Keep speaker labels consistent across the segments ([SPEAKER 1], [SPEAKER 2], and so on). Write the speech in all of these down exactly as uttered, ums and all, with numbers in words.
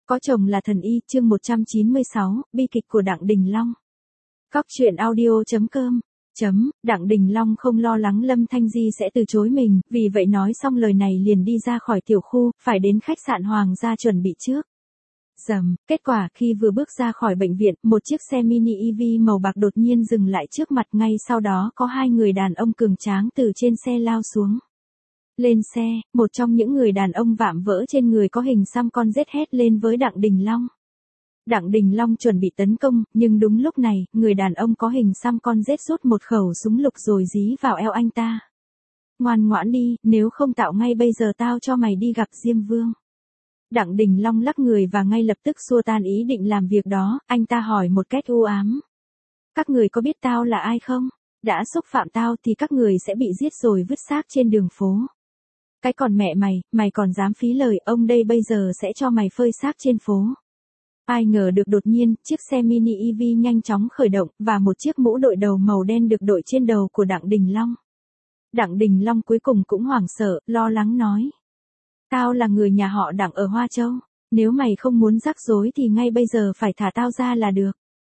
[SPEAKER 1] Có chồng là thần y, chương một trăm chín mươi sáu, bi kịch của Đặng Đình Long. Cóc truyện audio chấm com. Chấm, Đặng Đình Long không lo lắng Lâm Thanh Di sẽ từ chối mình, vì vậy nói xong lời này liền đi ra khỏi tiểu khu, phải đến khách sạn Hoàng gia chuẩn bị trước. Dầm, kết quả khi vừa bước ra khỏi bệnh viện, một chiếc xe mini e vê màu bạc đột nhiên dừng lại trước mặt, ngay sau đó có hai người đàn ông cường tráng từ trên xe lao xuống. Lên xe, một trong những người đàn ông vạm vỡ trên người có hình xăm con rết hét lên với Đặng Đình Long. Đặng Đình Long chuẩn bị tấn công, nhưng đúng lúc này, người đàn ông có hình xăm con rết rút một khẩu súng lục rồi dí vào eo anh ta. Ngoan ngoãn đi, nếu không tạo ngay bây giờ tao cho mày đi gặp Diêm Vương. Đặng Đình Long lắc người và ngay lập tức xua tan ý định làm việc đó, anh ta hỏi một cách u ám. Các người có biết tao là ai không? Đã xúc phạm tao thì các người sẽ bị giết rồi vứt xác trên đường phố. Cái còn mẹ mày, mày còn dám phí lời, ông đây bây giờ sẽ cho mày phơi xác trên phố. Ai ngờ được đột nhiên, chiếc xe mini e vê nhanh chóng khởi động, và một chiếc mũ đội đầu màu đen được đội trên đầu của Đặng Đình Long. Đặng Đình Long cuối cùng cũng hoảng sợ, lo lắng nói. Tao là người nhà họ Đặng ở Hoa Châu, nếu mày không muốn rắc rối thì ngay bây giờ phải thả tao ra là được.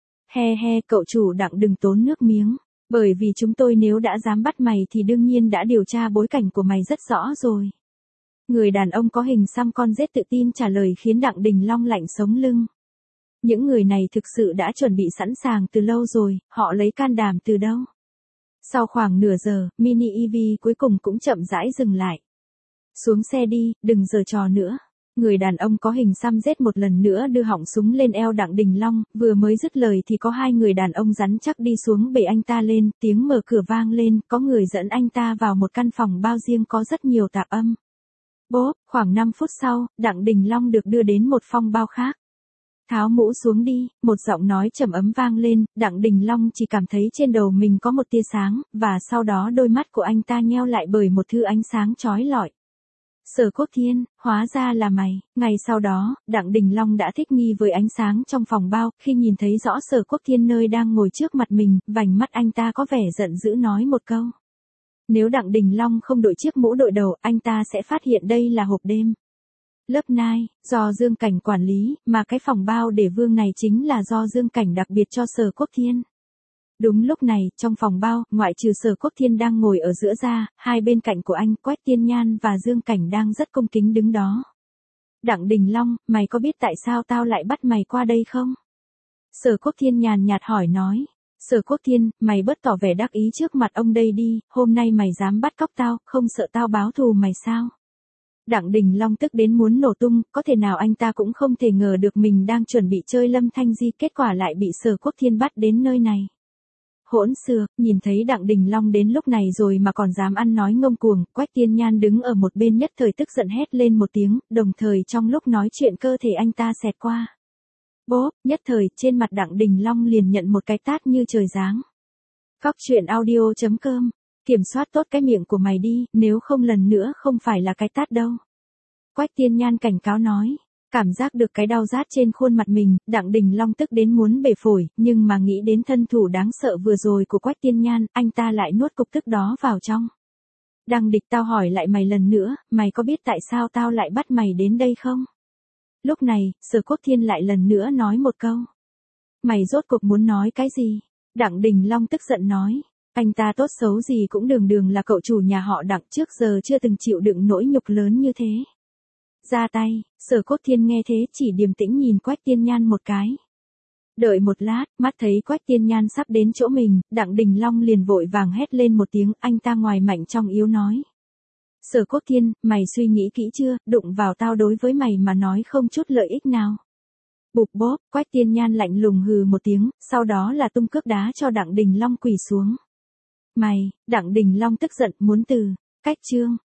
[SPEAKER 1] He he, cậu chủ Đặng đừng tốn nước miếng. Bởi vì chúng tôi nếu đã dám bắt mày thì đương nhiên đã điều tra bối cảnh của mày rất rõ rồi. Người đàn ông có hình xăm con rết tự tin trả lời khiến Đặng Đình Long lạnh sống lưng. Những người này thực sự đã chuẩn bị sẵn sàng từ lâu rồi, họ lấy can đảm từ đâu? Sau khoảng nửa giờ, mini e vê cuối cùng cũng chậm rãi dừng lại. Xuống xe đi, đừng giở trò nữa. Người đàn ông có hình xăm rết một lần nữa đưa họng súng lên eo Đặng Đình Long, vừa mới dứt lời thì có hai người đàn ông rắn chắc đi xuống bể anh ta lên, tiếng mở cửa vang lên, có người dẫn anh ta vào một căn phòng bao riêng có rất nhiều tạp âm. Bốp, khoảng năm phút sau, Đặng Đình Long được đưa đến một phòng bao khác. Tháo mũ xuống đi, một giọng nói trầm ấm vang lên, Đặng Đình Long chỉ cảm thấy trên đầu mình có một tia sáng, và sau đó đôi mắt của anh ta nheo lại bởi một thứ ánh sáng chói lọi. Sở Quốc Thiên, hóa ra là mày. Ngày sau đó, Đặng Đình Long đã thích nghi với ánh sáng trong phòng bao, khi nhìn thấy rõ Sở Quốc Thiên nơi đang ngồi trước mặt mình, vành mắt anh ta có vẻ giận dữ nói một câu. Nếu Đặng Đình Long không đội chiếc mũ đội đầu, anh ta sẽ phát hiện đây là hộp đêm. Lớp nine, do Dương Cảnh quản lý, mà cái phòng bao để vương này chính là do Dương Cảnh đặc biệt cho Sở Quốc Thiên. Đúng lúc này, trong phòng bao, ngoại trừ Sở Quốc Thiên đang ngồi ở giữa ra, hai bên cạnh của anh, Quách Tiên Nhan và Dương Cảnh đang rất cung kính đứng đó. Đặng Đình Long, mày có biết tại sao tao lại bắt mày qua đây không? Sở Quốc Thiên nhàn nhạt hỏi nói. Sở Quốc Thiên, mày bớt tỏ vẻ đắc ý trước mặt ông đây đi, hôm nay mày dám bắt cóc tao, không sợ tao báo thù mày sao? Đặng Đình Long tức đến muốn nổ tung, có thể nào anh ta cũng không thể ngờ được mình đang chuẩn bị chơi Lâm Thanh Di, kết quả lại bị Sở Quốc Thiên bắt đến nơi này. Hỗn xược, nhìn thấy Đặng Đình Long đến lúc này rồi mà còn dám ăn nói ngông cuồng, Quách Tiên Nhan đứng ở một bên nhất thời tức giận hét lên một tiếng, đồng thời trong lúc nói chuyện cơ thể anh ta xẹt qua. Bốp, nhất thời, trên mặt Đặng Đình Long liền nhận một cái tát như trời giáng. Cóc truyện audio chấm com, kiểm soát tốt cái miệng của mày đi, nếu không lần nữa không phải là cái tát đâu. Quách Tiên Nhan cảnh cáo nói. Cảm giác được cái đau rát trên khuôn mặt mình, Đặng Đình Long tức đến muốn bể phổi, nhưng mà nghĩ đến thân thủ đáng sợ vừa rồi của Quách Tiên Nhan, anh ta lại nuốt cục tức đó vào trong. Đăng Địch, tao hỏi lại mày lần nữa, mày có biết tại sao tao lại bắt mày đến đây không? Lúc này, Sở Quốc Thiên lại lần nữa nói một câu. Mày rốt cuộc muốn nói cái gì? Đặng Đình Long tức giận nói. Anh ta tốt xấu gì cũng đường đường là cậu chủ nhà họ Đặng, trước giờ chưa từng chịu đựng nỗi nhục lớn như thế. Ra tay, Sở Quốc Thiên nghe thế chỉ điềm tĩnh nhìn Quách Tiên Nhan một cái. Đợi một lát, mắt thấy Quách Tiên Nhan sắp đến chỗ mình, Đặng Đình Long liền vội vàng hét lên một tiếng, anh ta ngoài mạnh trong yếu nói. Sở Quốc Thiên, mày suy nghĩ kỹ chưa, đụng vào tao đối với mày mà nói không chút lợi ích nào. Bụp bốp, Quách Tiên Nhan lạnh lùng hừ một tiếng, sau đó là tung cước đá cho Đặng Đình Long quỳ xuống. Mày, Đặng Đình Long tức giận muốn từ, cách chương.